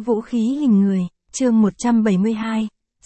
Vũ khí hình người, chương 172,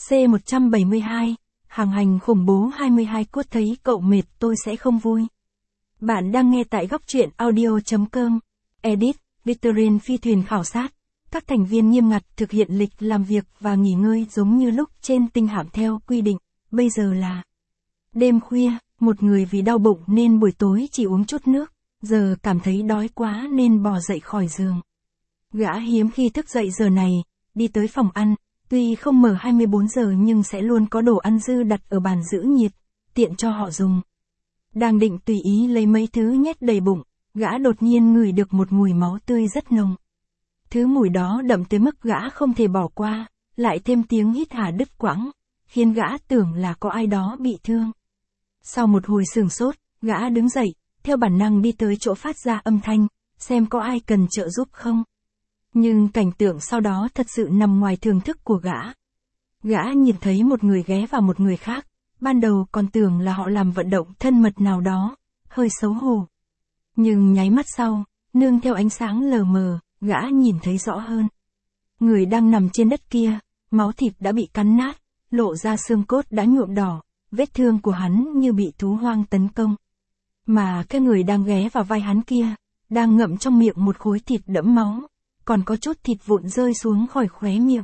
C172, hàng hành khủng bố 22 cốt thấy cậu mệt tôi sẽ không vui. Bạn đang nghe tại góc truyện audio.com. Edit, Victorine phi thuyền khảo sát. Các thành viên nghiêm ngặt thực hiện lịch làm việc và nghỉ ngơi giống như lúc trên tinh hạm theo quy định. Bây giờ là đêm khuya, một người vì đau bụng nên buổi tối chỉ uống chút nước, giờ cảm thấy đói quá nên bò dậy khỏi giường. Gã hiếm khi thức dậy giờ này, đi tới phòng ăn, tuy không mở 24 giờ nhưng sẽ luôn có đồ ăn dư đặt ở bàn giữ nhiệt, tiện cho họ dùng. Đang định tùy ý lấy mấy thứ nhét đầy bụng, gã đột nhiên ngửi được một mùi máu tươi rất nồng. Thứ mùi đó đậm tới mức gã không thể bỏ qua, lại thêm tiếng hít hà đứt quãng, khiến gã tưởng là có ai đó bị thương. Sau một hồi sửng sốt, gã đứng dậy, theo bản năng đi tới chỗ phát ra âm thanh, xem có ai cần trợ giúp không. Nhưng cảnh tượng sau đó thật sự nằm ngoài thường thức của gã. Gã nhìn thấy một người ghé vào một người khác, ban đầu còn tưởng là họ làm vận động thân mật nào đó, hơi xấu hổ. Nhưng nháy mắt sau, nương theo ánh sáng lờ mờ, gã nhìn thấy rõ hơn. Người đang nằm trên đất kia, máu thịt đã bị cắn nát, lộ ra xương cốt đã nhuộm đỏ, vết thương của hắn như bị thú hoang tấn công. Mà cái người đang ghé vào vai hắn kia, đang ngậm trong miệng một khối thịt đẫm máu, còn có chút thịt vụn rơi xuống khỏi khóe miệng.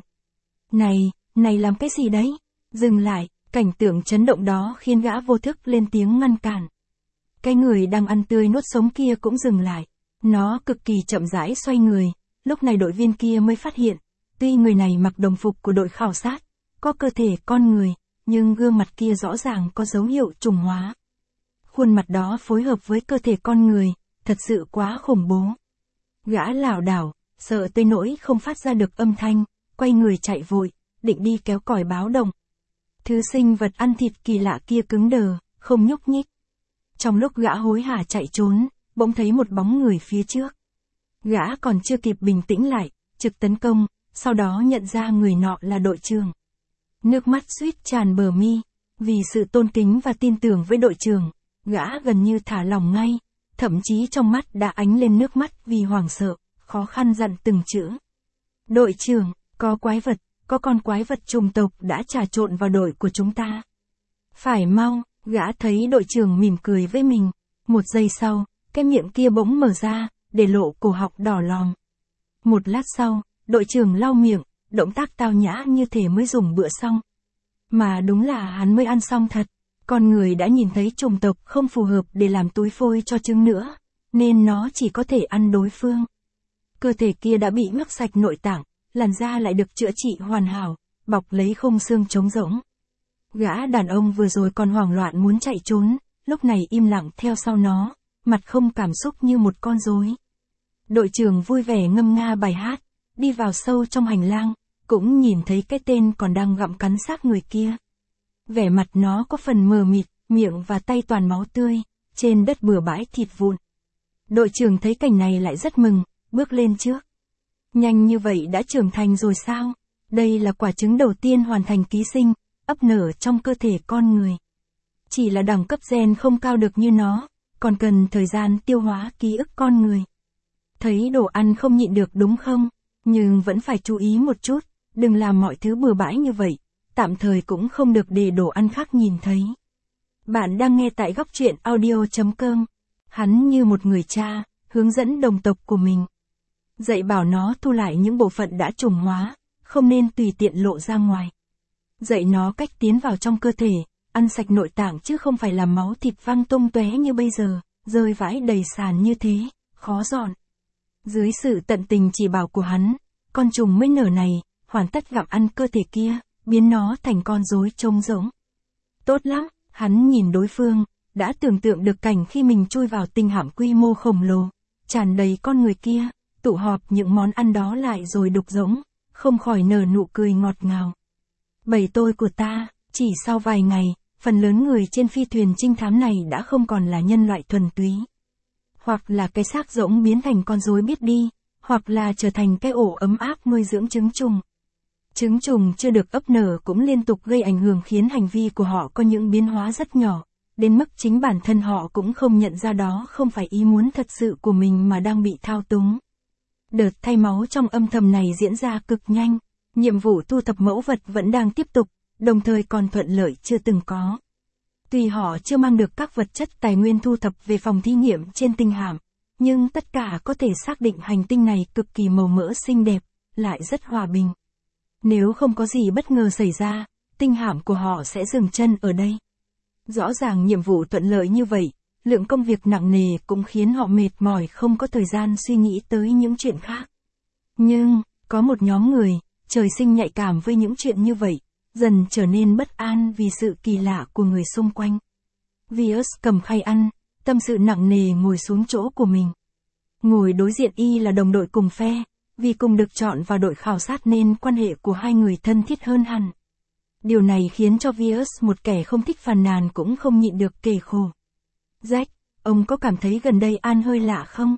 Này làm cái gì đấy? Dừng lại, cảnh tượng chấn động đó khiến gã vô thức lên tiếng ngăn cản. Cái người đang ăn tươi nuốt sống kia cũng dừng lại. Nó cực kỳ chậm rãi xoay người, lúc này đội viên kia mới phát hiện, tuy người này mặc đồng phục của đội khảo sát, có cơ thể con người, nhưng gương mặt kia rõ ràng có dấu hiệu trùng hóa. Khuôn mặt đó phối hợp với cơ thể con người, thật sự quá khủng bố. Gã lảo đảo, sợ tới nỗi không phát ra được âm thanh, quay người chạy vội, định đi kéo còi báo động. Thứ sinh vật ăn thịt kỳ lạ kia cứng đờ, không nhúc nhích. Trong lúc gã hối hả chạy trốn, bỗng thấy một bóng người phía trước. Gã còn chưa kịp bình tĩnh lại, trực tấn công, sau đó nhận ra người nọ là đội trưởng. Nước mắt suýt tràn bờ mi, vì sự tôn kính và tin tưởng với đội trưởng, gã gần như thả lỏng ngay, thậm chí trong mắt đã ánh lên nước mắt vì hoảng sợ, khó khăn dặn từng chữ. Đội trưởng, có quái vật, có con quái vật trùng tộc đã trà trộn vào đội của chúng ta. Phải mau, gã thấy đội trưởng mỉm cười với mình. Một giây sau, cái miệng kia bỗng mở ra, để lộ cổ họng đỏ lòm. Một lát sau, đội trưởng lau miệng, động tác tao nhã như thể mới dùng bữa xong. Mà đúng là hắn mới ăn xong thật. Con người đã nhìn thấy trùng tộc không phù hợp để làm túi phôi cho trứng nữa, nên nó chỉ có thể ăn đối phương. Cơ thể kia đã bị mắc sạch nội tạng, làn da lại được chữa trị hoàn hảo, bọc lấy khung xương trống rỗng. Gã đàn ông vừa rồi còn hoảng loạn muốn chạy trốn, lúc này im lặng theo sau nó, mặt không cảm xúc như một con rối. Đội trưởng vui vẻ ngâm nga bài hát, đi vào sâu trong hành lang, cũng nhìn thấy cái tên còn đang gặm cắn xác người kia. Vẻ mặt nó có phần mờ mịt, miệng và tay toàn máu tươi, trên đất bừa bãi thịt vụn. Đội trưởng thấy cảnh này lại rất mừng, bước lên trước. Nhanh như vậy đã trưởng thành rồi sao? Đây là quả trứng đầu tiên hoàn thành ký sinh, ấp nở trong cơ thể con người. Chỉ là đẳng cấp gen không cao được như nó, còn cần thời gian tiêu hóa ký ức con người. Thấy đồ ăn không nhịn được đúng không? Nhưng vẫn phải chú ý một chút, đừng làm mọi thứ bừa bãi như vậy, tạm thời cũng không được để đồ ăn khác nhìn thấy. Bạn đang nghe tại góc truyện audio.com. Hắn như một người cha, hướng dẫn đồng tộc của mình. Dạy bảo nó thu lại những bộ phận đã trùng hóa, không nên tùy tiện lộ ra ngoài. Dạy nó cách tiến vào trong cơ thể, ăn sạch nội tạng chứ không phải làm máu thịt văng tung tóe như bây giờ, rơi vãi đầy sàn như thế, khó dọn. Dưới sự tận tình chỉ bảo của hắn, con trùng mới nở này, hoàn tất gặm ăn cơ thể kia, biến nó thành con rối trống rỗng. Tốt lắm, hắn nhìn đối phương, đã tưởng tượng được cảnh khi mình chui vào tinh hạm quy mô khổng lồ, tràn đầy con người kia, tụ họp những món ăn đó lại rồi đục rỗng, không khỏi nở nụ cười ngọt ngào. Bầy tôi của ta, chỉ sau vài ngày, phần lớn người trên phi thuyền trinh thám này đã không còn là nhân loại thuần túy. Hoặc là cái xác rỗng biến thành con rối biết đi, hoặc là trở thành cái ổ ấm áp nuôi dưỡng trứng trùng. Trứng trùng chưa được ấp nở cũng liên tục gây ảnh hưởng khiến hành vi của họ có những biến hóa rất nhỏ, đến mức chính bản thân họ cũng không nhận ra đó không phải ý muốn thật sự của mình mà đang bị thao túng. Đợt thay máu trong âm thầm này diễn ra cực nhanh, nhiệm vụ thu thập mẫu vật vẫn đang tiếp tục, đồng thời còn thuận lợi chưa từng có. Tuy họ chưa mang được các vật chất tài nguyên thu thập về phòng thí nghiệm trên tinh hạm, nhưng tất cả có thể xác định hành tinh này cực kỳ màu mỡ xinh đẹp, lại rất hòa bình. Nếu không có gì bất ngờ xảy ra, tinh hạm của họ sẽ dừng chân ở đây. Rõ ràng nhiệm vụ thuận lợi như vậy, lượng công việc nặng nề cũng khiến họ mệt mỏi không có thời gian suy nghĩ tới những chuyện khác. Nhưng, có một nhóm người, trời sinh nhạy cảm với những chuyện như vậy, dần trở nên bất an vì sự kỳ lạ của người xung quanh. Vius cầm khay ăn, tâm sự nặng nề ngồi xuống chỗ của mình. Ngồi đối diện y là đồng đội cùng phe, vì cùng được chọn vào đội khảo sát nên quan hệ của hai người thân thiết hơn hẳn. Điều này khiến cho Vius, một kẻ không thích phàn nàn cũng không nhịn được kể khổ. Jack, ông có cảm thấy gần đây An hơi lạ không?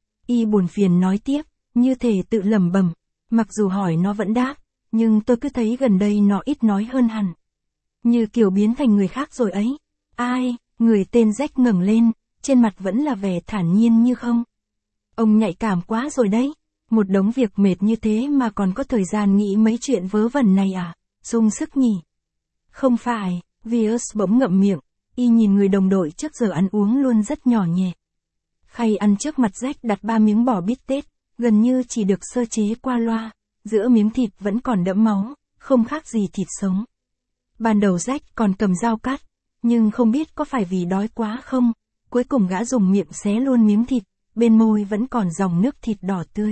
Y buồn phiền nói tiếp, như thể tự lẩm bẩm, mặc dù hỏi nó vẫn đáp, nhưng tôi cứ thấy gần đây nó ít nói hơn hẳn. Như kiểu biến thành người khác rồi ấy. Ai, người tên Jack ngẩng lên, trên mặt vẫn là vẻ thản nhiên như không. Ông nhạy cảm quá rồi đấy, một đống việc mệt như thế mà còn có thời gian nghĩ mấy chuyện vớ vẩn này à, sung sức nhỉ. Không phải, Vius bỗng ngậm miệng, y nhìn người đồng đội trước giờ ăn uống luôn rất nhỏ nhẹ. Khay ăn trước mặt Jack đặt 3 miếng bò bít tết, gần như chỉ được sơ chế qua loa, giữa miếng thịt vẫn còn đẫm máu, không khác gì thịt sống. Ban đầu Jack còn cầm dao cắt, nhưng không biết có phải vì đói quá không, cuối cùng gã dùng miệng xé luôn miếng thịt, bên môi vẫn còn dòng nước thịt đỏ tươi.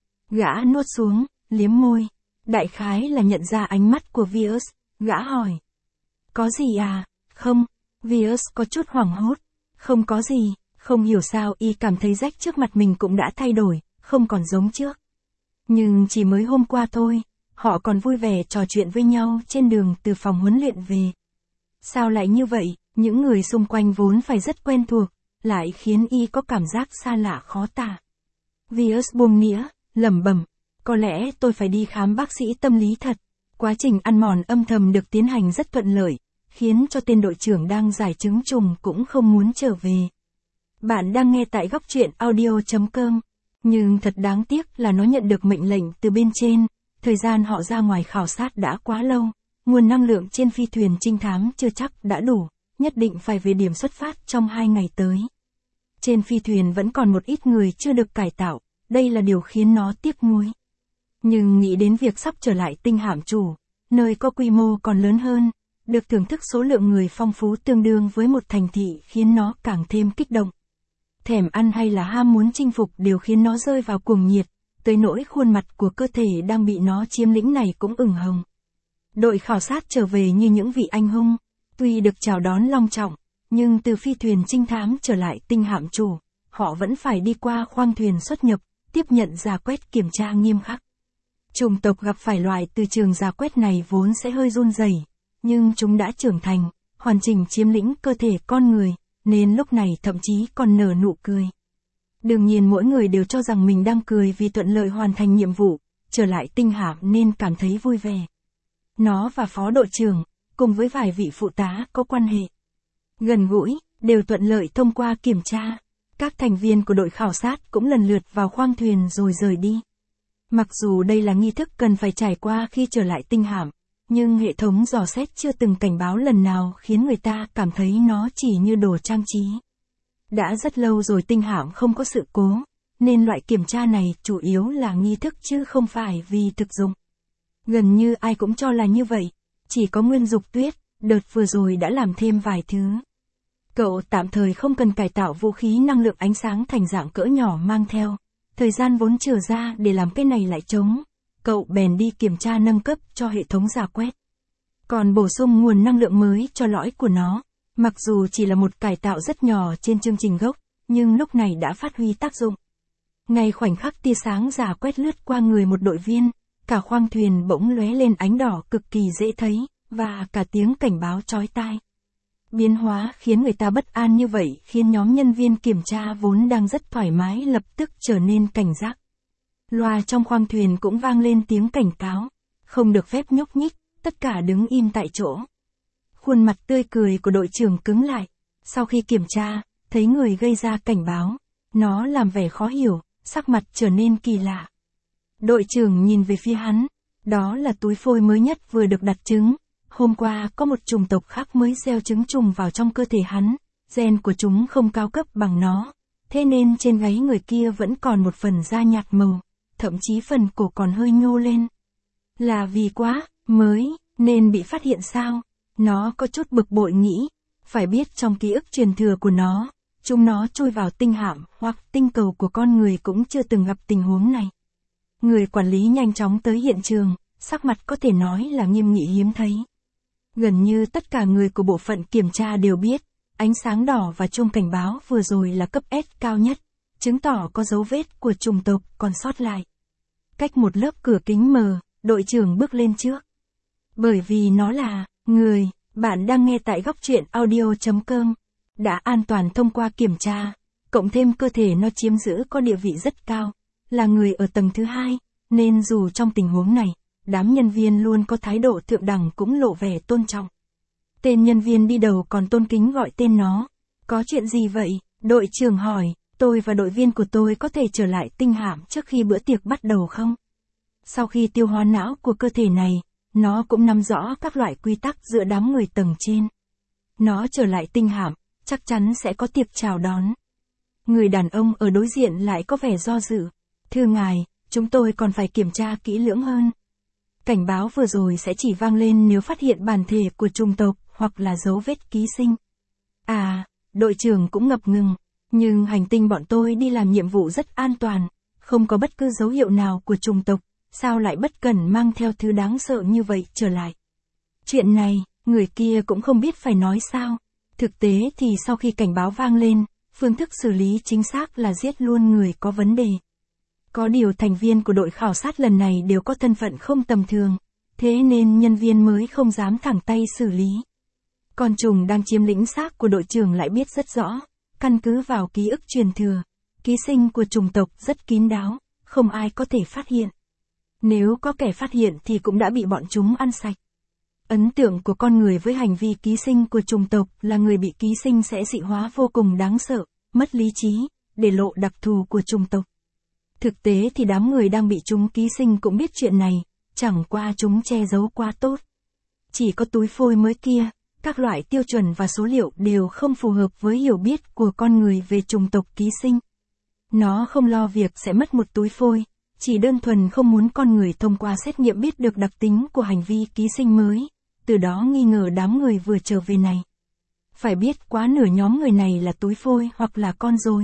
Gã nuốt xuống, liếm môi, đại khái là nhận ra ánh mắt của Vius, gã hỏi. Có gì à? Không, Vius có chút hoảng hốt. Không có gì, không hiểu sao y cảm thấy Jack trước mặt mình cũng đã thay đổi, không còn giống trước. Nhưng chỉ mới hôm qua thôi, họ còn vui vẻ trò chuyện với nhau trên đường từ phòng huấn luyện về. Sao lại như vậy, những người xung quanh vốn phải rất quen thuộc, lại khiến y có cảm giác xa lạ khó tả. Vius buông nĩa, lẩm bẩm, có lẽ tôi phải đi khám bác sĩ tâm lý thật. Quá trình ăn mòn âm thầm được tiến hành rất thuận lợi, khiến cho tên đội trưởng đang giải trứng trùng cũng không muốn trở về. Bạn đang nghe tại góc truyện audio.com, nhưng thật đáng tiếc là nó nhận được mệnh lệnh từ bên trên, thời gian họ ra ngoài khảo sát đã quá lâu, nguồn năng lượng trên phi thuyền trinh thám chưa chắc đã đủ, nhất định phải về điểm xuất phát trong 2 ngày tới. Trên phi thuyền vẫn còn một ít người chưa được cải tạo, đây là điều khiến nó tiếc nuối. Nhưng nghĩ đến việc sắp trở lại tinh hạm chủ, nơi có quy mô còn lớn hơn, được thưởng thức số lượng người phong phú tương đương với một thành thị khiến nó càng thêm kích động. Thèm ăn hay là ham muốn chinh phục đều khiến nó rơi vào cuồng nhiệt, tới nỗi khuôn mặt của cơ thể đang bị nó chiếm lĩnh này cũng ửng hồng. Đội khảo sát trở về như những vị anh hùng, tuy được chào đón long trọng, nhưng từ phi thuyền trinh thám trở lại tinh hạm chủ, họ vẫn phải đi qua khoang thuyền xuất nhập, tiếp nhận rà quét kiểm tra nghiêm khắc. Chủng tộc gặp phải loại từ trường rà quét này vốn sẽ hơi run rẩy, nhưng chúng đã trưởng thành, hoàn chỉnh chiếm lĩnh cơ thể con người, nên lúc này thậm chí còn nở nụ cười. Đương nhiên mỗi người đều cho rằng mình đang cười vì thuận lợi hoàn thành nhiệm vụ, trở lại tinh hạm nên cảm thấy vui vẻ. Nó và phó đội trưởng, cùng với vài vị phụ tá có quan hệ gần gũi, đều thuận lợi thông qua kiểm tra. Các thành viên của đội khảo sát cũng lần lượt vào khoang thuyền rồi rời đi. Mặc dù đây là nghi thức cần phải trải qua khi trở lại tinh hạm, nhưng hệ thống dò xét chưa từng cảnh báo lần nào khiến người ta cảm thấy nó chỉ như đồ trang trí. Đã rất lâu rồi tinh hạm không có sự cố, nên loại kiểm tra này chủ yếu là nghi thức chứ không phải vì thực dụng. Gần như ai cũng cho là như vậy, chỉ có Nguyên Dục Tuyết, đợt vừa rồi đã làm thêm vài thứ. Cậu tạm thời không cần cải tạo vũ khí năng lượng ánh sáng thành dạng cỡ nhỏ mang theo, thời gian vốn trừ ra để làm cái này lại trống, cậu bèn đi kiểm tra nâng cấp cho hệ thống rà quét. Còn bổ sung nguồn năng lượng mới cho lõi của nó, mặc dù chỉ là một cải tạo rất nhỏ trên chương trình gốc, nhưng lúc này đã phát huy tác dụng. Ngay khoảnh khắc tia sáng rà quét lướt qua người một đội viên, cả khoang thuyền bỗng lóe lên ánh đỏ cực kỳ dễ thấy, và cả tiếng cảnh báo chói tai. Biến hóa khiến người ta bất an như vậy khiến nhóm nhân viên kiểm tra vốn đang rất thoải mái lập tức trở nên cảnh giác. Loa trong khoang thuyền cũng vang lên tiếng cảnh cáo, không được phép nhúc nhích, tất cả đứng im tại chỗ. Khuôn mặt tươi cười của đội trưởng cứng lại, sau khi kiểm tra, thấy người gây ra cảnh báo, nó làm vẻ khó hiểu, sắc mặt trở nên kỳ lạ. Đội trưởng nhìn về phía hắn, đó là túi phôi mới nhất vừa được đặt trứng. Hôm qua có một chủng tộc khác mới gieo trứng trùng vào trong cơ thể hắn, gen của chúng không cao cấp bằng nó, thế nên trên gáy người kia vẫn còn một phần da nhạt màu, thậm chí phần cổ còn hơi nhô lên. Là vì quá mới nên bị phát hiện sao? Nó có chút bực bội nghĩ, phải biết trong ký ức truyền thừa của nó, chúng nó chui vào tinh hạm hoặc tinh cầu của con người cũng chưa từng gặp tình huống này. Người quản lý nhanh chóng tới hiện trường, sắc mặt có thể nói là nghiêm nghị hiếm thấy. Gần như tất cả người của bộ phận kiểm tra đều biết, ánh sáng đỏ và chuông cảnh báo vừa rồi là cấp S cao nhất, chứng tỏ có dấu vết của chủng tộc còn sót lại. Cách một lớp cửa kính mờ, đội trưởng bước lên trước. Bởi vì nó là người, bạn đang nghe tại góc truyện audio.com, đã an toàn thông qua kiểm tra, cộng thêm cơ thể nó chiếm giữ có địa vị rất cao, là người ở tầng thứ 2, nên dù trong tình huống này, đám nhân viên luôn có thái độ thượng đẳng cũng lộ vẻ tôn trọng. Tên nhân viên đi đầu còn tôn kính gọi tên nó. Có chuyện gì vậy? Đội trưởng hỏi, tôi và đội viên của tôi có thể trở lại tinh hạm trước khi bữa tiệc bắt đầu không? Sau khi tiêu hóa não của cơ thể này, nó cũng nắm rõ các loại quy tắc giữa đám người tầng trên. Nó trở lại tinh hạm, chắc chắn sẽ có tiệc chào đón. Người đàn ông ở đối diện lại có vẻ do dự. Thưa ngài, chúng tôi còn phải kiểm tra kỹ lưỡng hơn. Cảnh báo vừa rồi sẽ chỉ vang lên nếu phát hiện bản thể của chủng tộc hoặc là dấu vết ký sinh. À, đội trưởng cũng ngập ngừng, nhưng hành tinh bọn tôi đi làm nhiệm vụ rất an toàn, không có bất cứ dấu hiệu nào của chủng tộc, sao lại bất cẩn mang theo thứ đáng sợ như vậy trở lại. Chuyện này, người kia cũng không biết phải nói sao. Thực tế thì sau khi cảnh báo vang lên, phương thức xử lý chính xác là giết luôn người có vấn đề. Có điều thành viên của đội khảo sát lần này đều có thân phận không tầm thường, thế nên nhân viên mới không dám thẳng tay xử lý. Con trùng đang chiếm lĩnh xác của đội trưởng lại biết rất rõ, căn cứ vào ký ức truyền thừa, ký sinh của chủng tộc rất kín đáo, không ai có thể phát hiện. Nếu có kẻ phát hiện thì cũng đã bị bọn chúng ăn sạch. Ấn tượng của con người với hành vi ký sinh của chủng tộc là người bị ký sinh sẽ dị hóa vô cùng đáng sợ, mất lý trí, để lộ đặc thù của chủng tộc. Thực tế thì đám người đang bị chúng ký sinh cũng biết chuyện này, chẳng qua chúng che giấu quá tốt. Chỉ có túi phôi mới kia, các loại tiêu chuẩn và số liệu đều không phù hợp với hiểu biết của con người về chủng tộc ký sinh. Nó không lo việc sẽ mất một túi phôi, chỉ đơn thuần không muốn con người thông qua xét nghiệm biết được đặc tính của hành vi ký sinh mới, từ đó nghi ngờ đám người vừa trở về này. Phải biết quá nửa nhóm người này là túi phôi hoặc là con rối.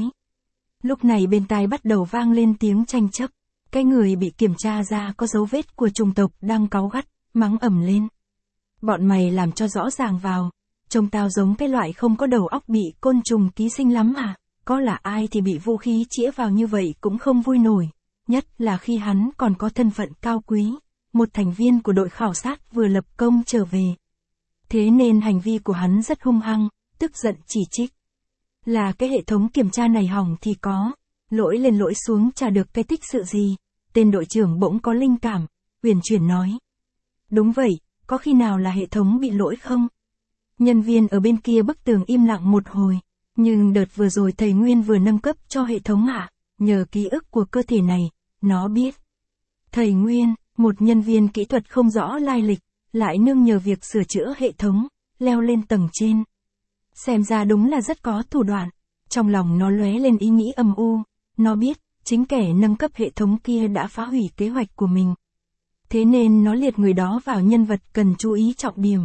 Lúc này bên tai bắt đầu vang lên tiếng tranh chấp, cái người bị kiểm tra ra có dấu vết của chủng tộc đang cáu gắt, mắng ầm lên. Bọn mày làm cho rõ ràng vào, trông tao giống cái loại không có đầu óc bị côn trùng ký sinh lắm à, có là ai thì bị vũ khí chĩa vào như vậy cũng không vui nổi, nhất là khi hắn còn có thân phận cao quý, một thành viên của đội khảo sát vừa lập công trở về. Thế nên hành vi của hắn rất hung hăng, tức giận chỉ trích. Là cái hệ thống kiểm tra này hỏng thì có, lỗi lên lỗi xuống chả được cái tích sự gì. Tên đội trưởng bỗng có linh cảm, uyển chuyển nói. Đúng vậy, có khi nào là hệ thống bị lỗi không? Nhân viên ở bên kia bức tường im lặng một hồi, nhưng đợt vừa rồi thầy Nguyên vừa nâng cấp cho hệ thống ạ, nhờ ký ức của cơ thể này, nó biết. Thầy Nguyên, một nhân viên kỹ thuật không rõ lai lịch, lại nương nhờ việc sửa chữa hệ thống, leo lên tầng trên. Xem ra đúng là rất có thủ đoạn, trong lòng nó lóe lên ý nghĩ âm u, nó biết, chính kẻ nâng cấp hệ thống kia đã phá hủy kế hoạch của mình. Thế nên nó liệt người đó vào nhân vật cần chú ý trọng điểm.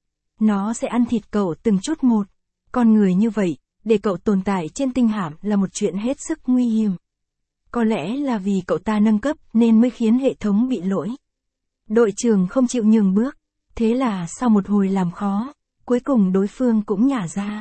Nó sẽ ăn thịt cậu từng chút một. Con người như vậy, để cậu tồn tại trên tinh hạm là một chuyện hết sức nguy hiểm. Có lẽ là vì cậu ta nâng cấp nên mới khiến hệ thống bị lỗi. Đội trưởng không chịu nhường bước, thế là sau một hồi làm khó, cuối cùng đối phương cũng nhả ra.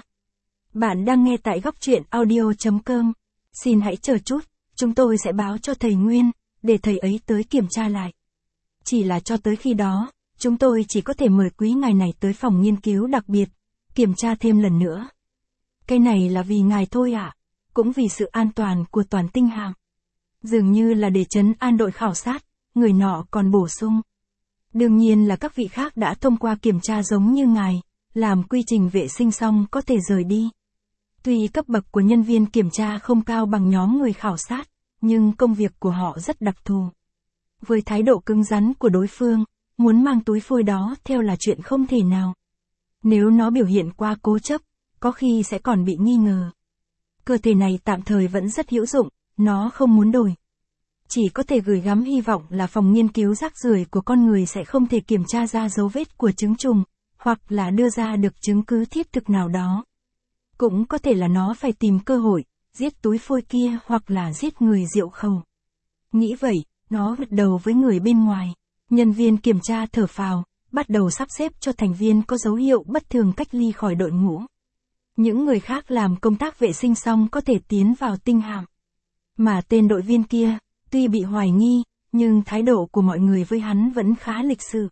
Bạn đang nghe tại góc truyện audio.com. Xin hãy chờ chút, chúng tôi sẽ báo cho thầy Nguyên, để thầy ấy tới kiểm tra lại. Chỉ là cho tới khi đó, chúng tôi chỉ có thể mời quý ngài này tới phòng nghiên cứu đặc biệt, kiểm tra thêm lần nữa. Cái này là vì ngài thôi ạ, cũng vì sự an toàn của toàn tinh hạm. Dường như là để trấn an đội khảo sát, người nọ còn bổ sung. Đương nhiên là các vị khác đã thông qua kiểm tra giống như ngài, làm quy trình vệ sinh xong có thể rời đi. Tuy cấp bậc của nhân viên kiểm tra không cao bằng nhóm người khảo sát, nhưng công việc của họ rất đặc thù. Với thái độ cứng rắn của đối phương, muốn mang túi phôi đó theo là chuyện không thể nào. Nếu nó biểu hiện quá cố chấp, có khi sẽ còn bị nghi ngờ. Cơ thể này tạm thời vẫn rất hữu dụng, nó không muốn đổi. Chỉ có thể gửi gắm hy vọng là phòng nghiên cứu rác rưởi của con người sẽ không thể kiểm tra ra dấu vết của trứng trùng, hoặc là đưa ra được chứng cứ thiết thực nào đó. Cũng có thể là nó phải tìm cơ hội, giết túi phôi kia hoặc là giết người diệu khẩu. Nghĩ vậy, nó gật đầu với người bên ngoài. Nhân viên kiểm tra thở phào, bắt đầu sắp xếp cho thành viên có dấu hiệu bất thường cách ly khỏi đội ngũ. Những người khác làm công tác vệ sinh xong có thể tiến vào tinh hạm. Mà tên đội viên kia, tuy bị hoài nghi, nhưng thái độ của mọi người với hắn vẫn khá lịch sự.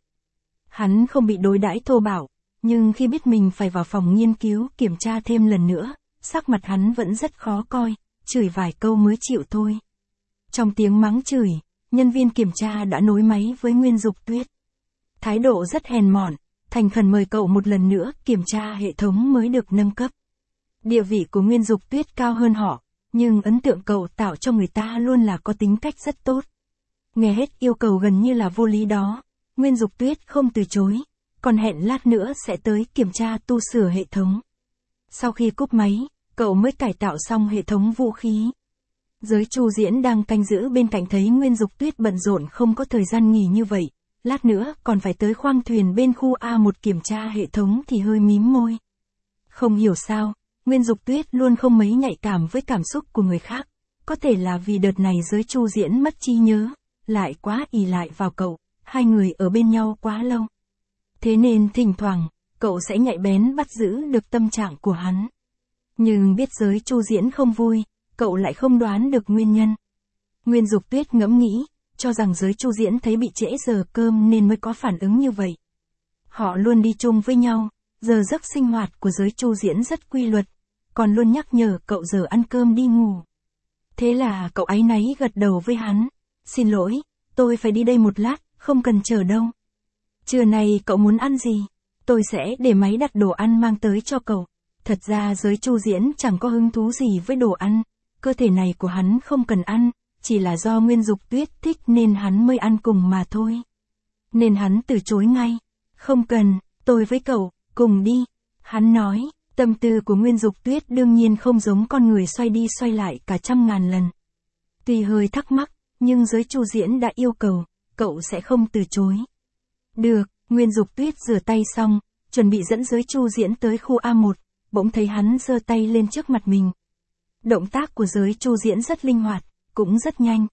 Hắn không bị đối đãi thô bạo, nhưng khi biết mình phải vào phòng nghiên cứu kiểm tra thêm lần nữa, sắc mặt hắn vẫn rất khó coi, chửi vài câu mới chịu thôi. Trong tiếng mắng chửi, nhân viên kiểm tra đã nối máy với Nguyên Dục Tuyết. Thái độ rất hèn mọn, thành khẩn mời cậu một lần nữa kiểm tra hệ thống mới được nâng cấp. Địa vị của Nguyên Dục Tuyết cao hơn họ, nhưng ấn tượng cậu tạo cho người ta luôn là có tính cách rất tốt. Nghe hết yêu cầu gần như là vô lý đó, Nguyên Dục Tuyết không từ chối, còn hẹn lát nữa sẽ tới kiểm tra tu sửa hệ thống. Sau khi cúp máy, cậu mới cải tạo xong hệ thống vũ khí. Giới Chu Diễn đang canh giữ bên cạnh thấy Nguyên Dục Tuyết bận rộn không có thời gian nghỉ như vậy, lát nữa còn phải tới khoang thuyền bên khu A1 kiểm tra hệ thống thì hơi mím môi. Không hiểu sao, Nguyên Dục Tuyết luôn không mấy nhạy cảm với cảm xúc của người khác, có thể là vì đợt này Giới Chu Diễn mất trí nhớ, lại quá ỷ lại vào cậu, hai người ở bên nhau quá lâu. Thế nên thỉnh thoảng, cậu sẽ nhạy bén bắt giữ được tâm trạng của hắn. Nhưng biết Giới Chu Diễn không vui, cậu lại không đoán được nguyên nhân. Nguyên Dục Tuyết ngẫm nghĩ, cho rằng Giới Chu Diễn thấy bị trễ giờ cơm nên mới có phản ứng như vậy. Họ luôn đi chung với nhau, giờ giấc sinh hoạt của Giới Chu Diễn rất quy luật, còn luôn nhắc nhở cậu giờ ăn cơm đi ngủ. Thế là cậu áy náy gật đầu với hắn. Xin lỗi, tôi phải đi đây một lát, không cần chờ đâu. Trưa nay cậu muốn ăn gì? Tôi sẽ để máy đặt đồ ăn mang tới cho cậu. Thật ra Giới Chu Diễn chẳng có hứng thú gì với đồ ăn, cơ thể này của hắn không cần ăn, chỉ là do Nguyên Dục Tuyết thích nên hắn mới ăn cùng mà thôi. Nên hắn từ chối ngay. Không cần, tôi với cậu, cùng đi. Hắn nói, tâm tư của Nguyên Dục Tuyết đương nhiên không giống con người xoay đi xoay lại cả trăm ngàn lần. Tuy hơi thắc mắc, nhưng Giới Chu Diễn đã yêu cầu, cậu sẽ không từ chối. Được, Nguyên Dục Tuyết rửa tay xong, chuẩn bị dẫn Giới Chu Diễn tới khu A1, bỗng thấy hắn giơ tay lên trước mặt mình. Động tác của Giới Chu Diễn rất linh hoạt, cũng rất nhanh.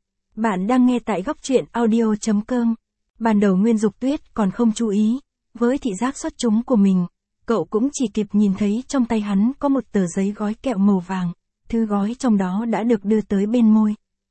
Bạn đang nghe tại góc truyện audio.com. Ban đầu Nguyên Dục Tuyết còn không chú ý, với thị giác xuất chúng của mình, cậu cũng chỉ kịp nhìn thấy trong tay hắn có một tờ giấy gói kẹo màu vàng, thư gói trong đó đã được đưa tới bên môi.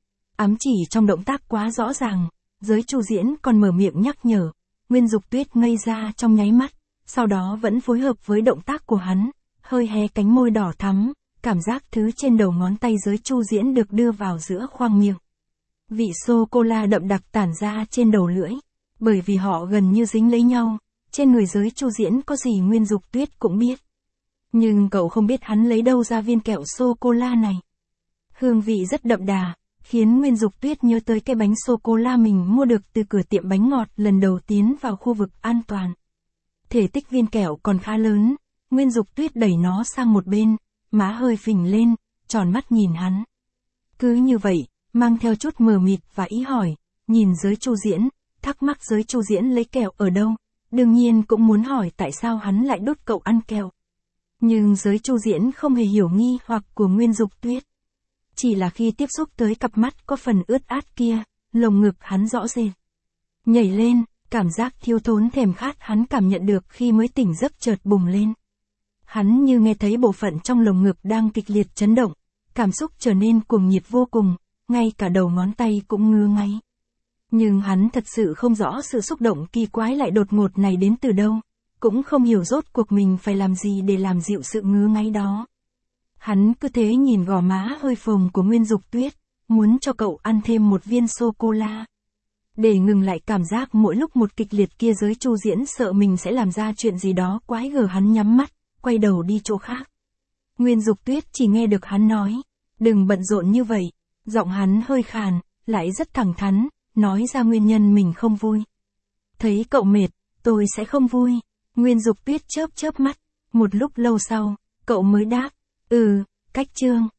Ám chỉ trong động tác quá rõ ràng, Giới Chu Diễn còn mở miệng nhắc nhở, Nguyên Dục Tuyết ngây ra trong nháy mắt, sau đó vẫn phối hợp với động tác của hắn, hơi hé cánh môi đỏ thắm, cảm giác thứ trên đầu ngón tay Giới Chu Diễn được đưa vào giữa khoang miệng. Vị sô-cô-la đậm đặc tản ra trên đầu lưỡi, bởi vì họ gần như dính lấy nhau, trên người Giới Chu Diễn có gì Nguyên Dục Tuyết cũng biết. Nhưng cậu không biết hắn lấy đâu ra viên kẹo sô-cô-la này. Hương vị rất đậm đà, khiến Nguyên Dục Tuyết nhớ tới cái bánh sô-cô-la mình mua được từ cửa tiệm bánh ngọt lần đầu tiến vào khu vực an toàn. Thể tích viên kẹo còn khá lớn, Nguyên Dục Tuyết đẩy nó sang một bên, má hơi phình lên, tròn mắt nhìn hắn. Cứ như vậy, mang theo chút mờ mịt và ý hỏi, nhìn Giới Chu Diễn, thắc mắc Giới Chu Diễn lấy kẹo ở đâu, đương nhiên cũng muốn hỏi tại sao hắn lại đút cậu ăn kẹo. Nhưng Giới Chu Diễn không hề hiểu nghi hoặc của Nguyên Dục Tuyết. Chỉ là khi tiếp xúc tới cặp mắt có phần ướt át kia, lồng ngực hắn rõ rệt nhảy lên, cảm giác thiếu thốn thèm khát hắn cảm nhận được khi mới tỉnh giấc chợt bùng lên. Hắn như nghe thấy bộ phận trong lồng ngực đang kịch liệt chấn động, cảm xúc trở nên cuồng nhiệt vô cùng, ngay cả đầu ngón tay cũng ngứa ngáy. Nhưng hắn thật sự không rõ sự xúc động kỳ quái lại đột ngột này đến từ đâu, cũng không hiểu rốt cuộc mình phải làm gì để làm dịu sự ngứa ngáy đó. Hắn cứ thế nhìn gò má hơi phồng của Nguyên Dục Tuyết, muốn cho cậu ăn thêm một viên sô-cô-la. Để ngừng lại cảm giác mỗi lúc một kịch liệt kia, Giới Chu Diễn sợ mình sẽ làm ra chuyện gì đó quái gở, hắn nhắm mắt, quay đầu đi chỗ khác. Nguyên Dục Tuyết chỉ nghe được hắn nói, đừng bận rộn như vậy, Giọng hắn hơi khàn, lại rất thẳng thắn, nói ra nguyên nhân mình không vui. Thấy cậu mệt, tôi sẽ không vui. Nguyên Dục Tuyết chớp chớp mắt. Một lúc lâu sau, cậu mới đáp. Cách Trương.